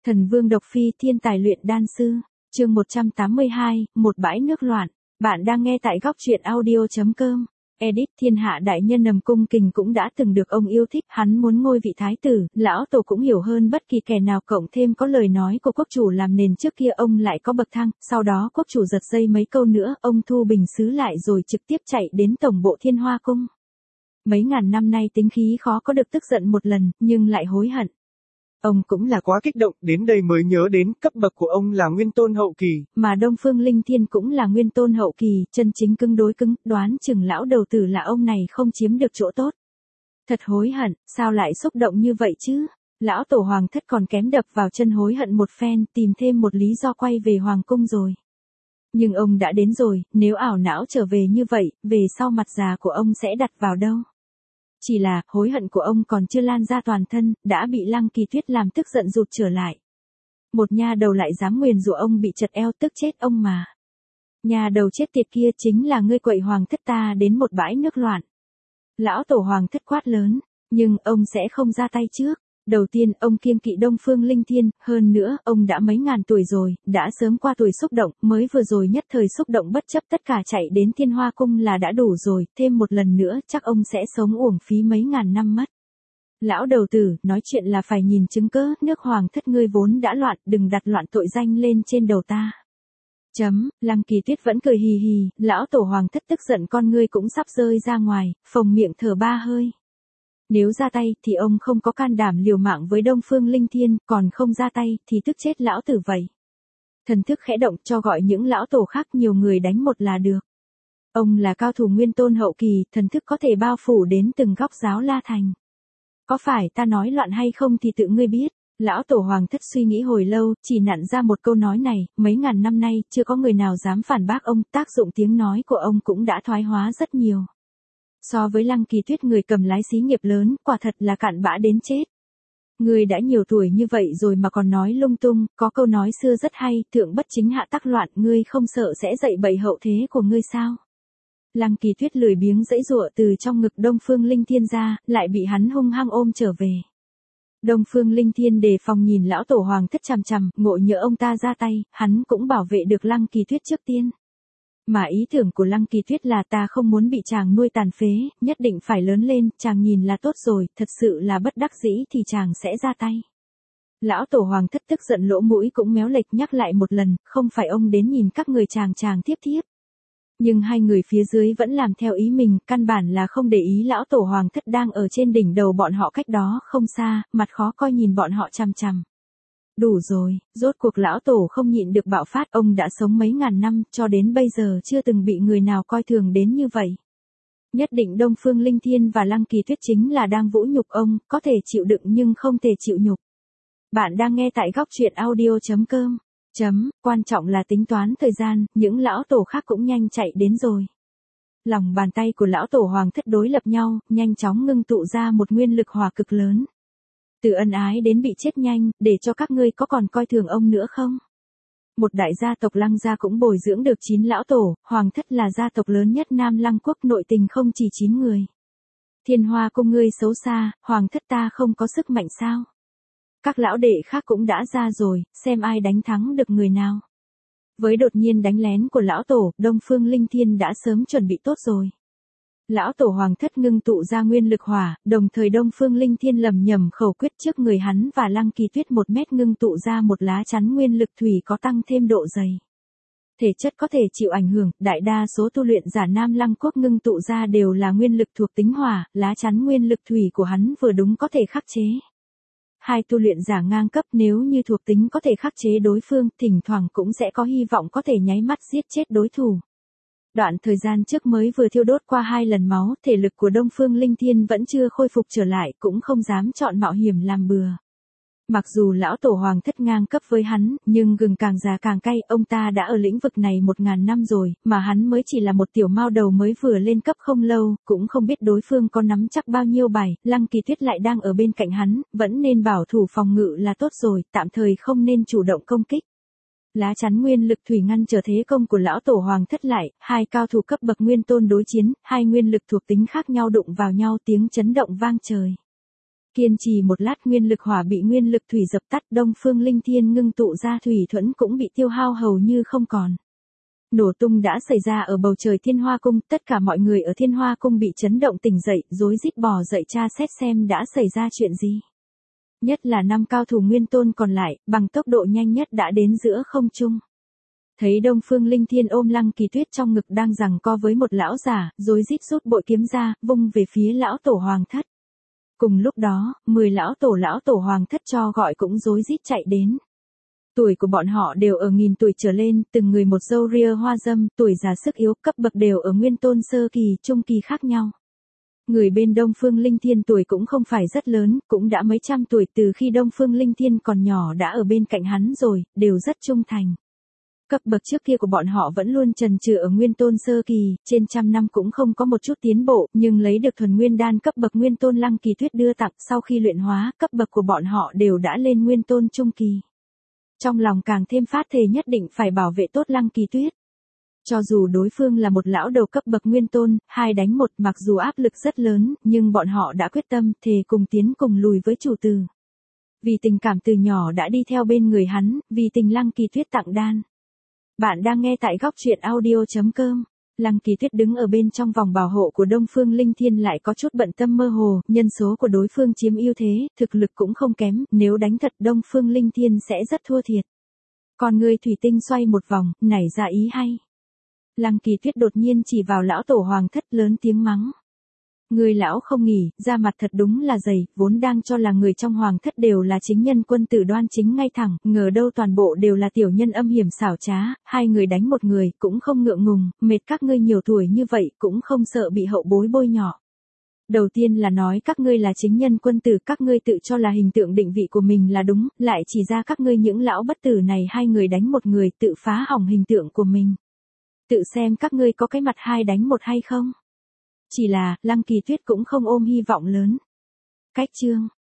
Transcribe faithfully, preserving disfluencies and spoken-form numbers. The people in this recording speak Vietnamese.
Thần Vương Độc Phi thiên tài luyện đan sư, chương một trăm tám mươi hai, một bãi nước loạn. Bạn đang nghe tại góc truyện audio.com. Edit thiên hạ đại nhân Nầm Cung Kình cũng đã từng được ông yêu thích, hắn muốn ngôi vị thái tử, lão tổ cũng hiểu hơn bất kỳ kẻ nào, cộng thêm có lời nói của quốc chủ làm nền, trước kia ông lại có bậc thang, sau đó quốc chủ giật dây mấy câu nữa, ông thu bình sứ lại rồi trực tiếp chạy đến tổng bộ Thiên Hoa Cung. Mấy ngàn năm nay tính khí khó có được tức giận một lần, nhưng lại hối hận. Ông cũng là quá kích động, đến đây mới nhớ đến cấp bậc của ông là nguyên tôn hậu kỳ. Mà Đông Phương Linh Thiên cũng là nguyên tôn hậu kỳ, chân chính cứng đối cứng, đoán chừng lão đầu tử là ông này không chiếm được chỗ tốt. Thật hối hận, sao lại xúc động như vậy chứ? Lão tổ hoàng thất còn kém đập vào chân hối hận một phen, tìm thêm một lý do quay về hoàng cung rồi. Nhưng ông đã đến rồi, nếu ảo não trở về như vậy, về sau mặt già của ông sẽ đặt vào đâu? Chỉ là, hối hận của ông còn chưa lan ra toàn thân, đã bị Lăng Kỳ Tuyết làm tức giận rụt trở lại. Một nha đầu lại dám nguyền rủa ông bị chật eo, tức chết ông mà. Nha đầu chết tiệt kia chính là ngươi quậy hoàng thất ta đến một bãi nước loạn. Lão tổ hoàng thất quát lớn, nhưng ông sẽ không ra tay trước. Đầu tiên, ông kiêng kỵ Đông Phương Linh Thiên, hơn nữa, ông đã mấy ngàn tuổi rồi, đã sớm qua tuổi xúc động, mới vừa rồi nhất thời xúc động bất chấp tất cả chạy đến Thiên Hoa Cung là đã đủ rồi, thêm một lần nữa, chắc ông sẽ sống uổng phí mấy ngàn năm mất. Lão đầu tử, nói chuyện là phải nhìn chứng cớ, nước hoàng thất ngươi vốn đã loạn, đừng đặt loạn tội danh lên trên đầu ta. Chấm, Lăng Kỳ Tuyết vẫn cười hì hì, lão tổ hoàng thất tức giận con ngươi cũng sắp rơi ra ngoài, phồng miệng thở ba hơi. Nếu ra tay thì ông không có can đảm liều mạng với Đông Phương Linh Thiên, còn không ra tay thì tức chết lão tử vậy. Thần thức khẽ động cho gọi những lão tổ khác, nhiều người đánh một là được. Ông là cao thủ nguyên tôn hậu kỳ, thần thức có thể bao phủ đến từng góc giáo La Thành. Có phải ta nói loạn hay không thì tự ngươi biết. Lão tổ hoàng thất suy nghĩ hồi lâu, chỉ nặn ra một câu nói này, mấy ngàn năm nay chưa có người nào dám phản bác ông, tác dụng tiếng nói của ông cũng đã thoái hóa rất nhiều. So với Lăng Kỳ Tuyết người cầm lái xí nghiệp lớn, quả thật là cặn bã đến chết. Người đã nhiều tuổi như vậy rồi mà còn nói lung tung, có câu nói xưa rất hay, thượng bất chính hạ tắc loạn, ngươi không sợ sẽ dậy bậy hậu thế của ngươi sao? Lăng Kỳ Tuyết lười biếng giãy giụa từ trong ngực Đông Phương Linh Thiên ra, lại bị hắn hung hăng ôm trở về. Đông Phương Linh Thiên đề phòng nhìn lão tổ hoàng thất chằm chằm, ngộ nhỡ ông ta ra tay, hắn cũng bảo vệ được Lăng Kỳ Tuyết trước tiên. Mà ý tưởng của Lăng Kỳ Tuyết là ta không muốn bị chàng nuôi tàn phế, nhất định phải lớn lên, chàng nhìn là tốt rồi, thật sự là bất đắc dĩ thì chàng sẽ ra tay. Lão tổ hoàng thất tức giận lỗ mũi cũng méo lệch, nhắc lại một lần, không phải ông đến nhìn các người chàng chàng tiếp tiếp. Nhưng hai người phía dưới vẫn làm theo ý mình, căn bản là không để ý lão tổ hoàng thất đang ở trên đỉnh đầu bọn họ cách đó không xa, mặt khó coi nhìn bọn họ chằm chằm. Đủ rồi, rốt cuộc lão tổ không nhịn được bạo phát, ông đã sống mấy ngàn năm, cho đến bây giờ chưa từng bị người nào coi thường đến như vậy. Nhất định Đông Phương Linh Thiên và Lăng Kỳ Tuyết chính là đang vũ nhục ông, có thể chịu đựng nhưng không thể chịu nhục. Bạn đang nghe tại góc truyện audio.com. Chấm, quan trọng là tính toán thời gian, những lão tổ khác cũng nhanh chạy đến rồi. Lòng bàn tay của lão tổ hoàng thất đối lập nhau, nhanh chóng ngưng tụ ra một nguyên lực hỏa cực lớn. Từ ân ái đến bị chết nhanh, để cho các ngươi có còn coi thường ông nữa không? Một đại gia tộc Lăng gia cũng bồi dưỡng được chín lão tổ, hoàng thất là gia tộc lớn nhất Nam Lăng quốc, nội tình không chỉ chín người. Thiên Hoa Cung ngươi xấu xa, hoàng thất ta không có sức mạnh sao? Các lão đệ khác cũng đã ra rồi, xem ai đánh thắng được người nào. Với đột nhiên đánh lén của lão tổ, Đông Phương Linh Thiên đã sớm chuẩn bị tốt rồi. Lão tổ hoàng thất ngưng tụ ra nguyên lực hỏa, đồng thời Đông Phương Linh Thiên lầm nhầm khẩu quyết, trước người hắn và Lăng Kỳ Tuyết một mét ngưng tụ ra một lá chắn nguyên lực thủy có tăng thêm độ dày. Thể chất có thể chịu ảnh hưởng, đại đa số tu luyện giả Nam Lăng quốc ngưng tụ ra đều là nguyên lực thuộc tính hỏa, lá chắn nguyên lực thủy của hắn vừa đúng có thể khắc chế. Hai tu luyện giả ngang cấp nếu như thuộc tính có thể khắc chế đối phương, thỉnh thoảng cũng sẽ có hy vọng có thể nháy mắt giết chết đối thủ. Đoạn thời gian trước mới vừa thiêu đốt qua hai lần máu, thể lực của Đông Phương Linh Thiên vẫn chưa khôi phục trở lại, cũng không dám chọn mạo hiểm làm bừa. Mặc dù lão tổ hoàng thất ngang cấp với hắn, nhưng gừng càng già càng cay, ông ta đã ở lĩnh vực này một ngàn năm rồi, mà hắn mới chỉ là một tiểu mao đầu mới vừa lên cấp không lâu, cũng không biết đối phương có nắm chắc bao nhiêu bài, Lăng Kỳ Tuyết lại đang ở bên cạnh hắn, vẫn nên bảo thủ phòng ngự là tốt rồi, tạm thời không nên chủ động công kích. Lá chắn nguyên lực thủy ngăn trở thế công của lão tổ hoàng thất lại, hai cao thủ cấp bậc nguyên tôn đối chiến, hai nguyên lực thuộc tính khác nhau đụng vào nhau, tiếng chấn động vang trời. Kiên trì một lát nguyên lực hỏa bị nguyên lực thủy dập tắt, Đông Phương Linh Thiên ngưng tụ ra thủy thuẫn cũng bị tiêu hao hầu như không còn. Nổ tung đã xảy ra ở bầu trời Thiên Hoa Cung, tất cả mọi người ở Thiên Hoa Cung bị chấn động tỉnh dậy, rối rít bò dậy tra xét xem đã xảy ra chuyện gì. Nhất là năm cao thủ nguyên tôn còn lại, bằng tốc độ nhanh nhất đã đến giữa không trung. Thấy Đông Phương Linh Thiên ôm Lăng Kỳ Tuyết trong ngực đang giằng co với một lão giả, rối rít rút bội kiếm ra, vung về phía lão tổ hoàng thất. Cùng lúc đó, mười lão tổ lão tổ hoàng thất cho gọi cũng rối rít chạy đến. Tuổi của bọn họ đều ở nghìn tuổi trở lên, từng người một râu ria hoa râm, tuổi già sức yếu, cấp bậc đều ở nguyên tôn sơ kỳ, trung kỳ khác nhau. Người bên Đông Phương Linh Thiên tuổi cũng không phải rất lớn, cũng đã mấy trăm tuổi, từ khi Đông Phương Linh Thiên còn nhỏ đã ở bên cạnh hắn rồi, đều rất trung thành. Cấp bậc trước kia của bọn họ vẫn luôn trần trừ ở nguyên tôn sơ kỳ, trên trăm năm cũng không có một chút tiến bộ, nhưng lấy được thuần nguyên đan cấp bậc nguyên tôn Lăng Kỳ Tuyết đưa tặng, sau khi luyện hóa, cấp bậc của bọn họ đều đã lên nguyên tôn trung kỳ. Trong lòng càng thêm phát thề nhất định phải bảo vệ tốt Lăng Kỳ Tuyết. Cho dù đối phương là một lão đầu cấp bậc nguyên tôn, hai đánh một, mặc dù áp lực rất lớn, nhưng bọn họ đã quyết tâm, thề cùng tiến cùng lùi với chủ tử. Vì tình cảm từ nhỏ đã đi theo bên người hắn, vì tình Lăng Kỳ Tuyết tặng đan. Bạn đang nghe tại góc truyện audio chấm com. Lăng Kỳ Tuyết đứng ở bên trong vòng bảo hộ của Đông Phương Linh Thiên lại có chút bận tâm mơ hồ, nhân số của đối phương chiếm ưu thế, thực lực cũng không kém, nếu đánh thật Đông Phương Linh Thiên sẽ rất thua thiệt. Còn người thủy tinh xoay một vòng, nảy ra ý hay. Lăng Kỳ Tuyết đột nhiên chỉ vào lão tổ hoàng thất lớn tiếng mắng. Người lão không nghỉ, da mặt thật đúng là dày, vốn đang cho là người trong hoàng thất đều là chính nhân quân tử đoan chính ngay thẳng, ngờ đâu toàn bộ đều là tiểu nhân âm hiểm xảo trá, hai người đánh một người, cũng không ngượng ngùng, mệt các ngươi nhiều tuổi như vậy, cũng không sợ bị hậu bối bôi nhọ. Đầu tiên là nói các ngươi là chính nhân quân tử, các ngươi tự cho là hình tượng định vị của mình là đúng, lại chỉ ra các ngươi những lão bất tử này hai người đánh một người, tự phá hỏng hình tượng của mình. Tự xem các ngươi có cái mặt hai đánh một hay không? Chỉ là, Lăng Kỳ Tuyết cũng không ôm hy vọng lớn. Cách chương,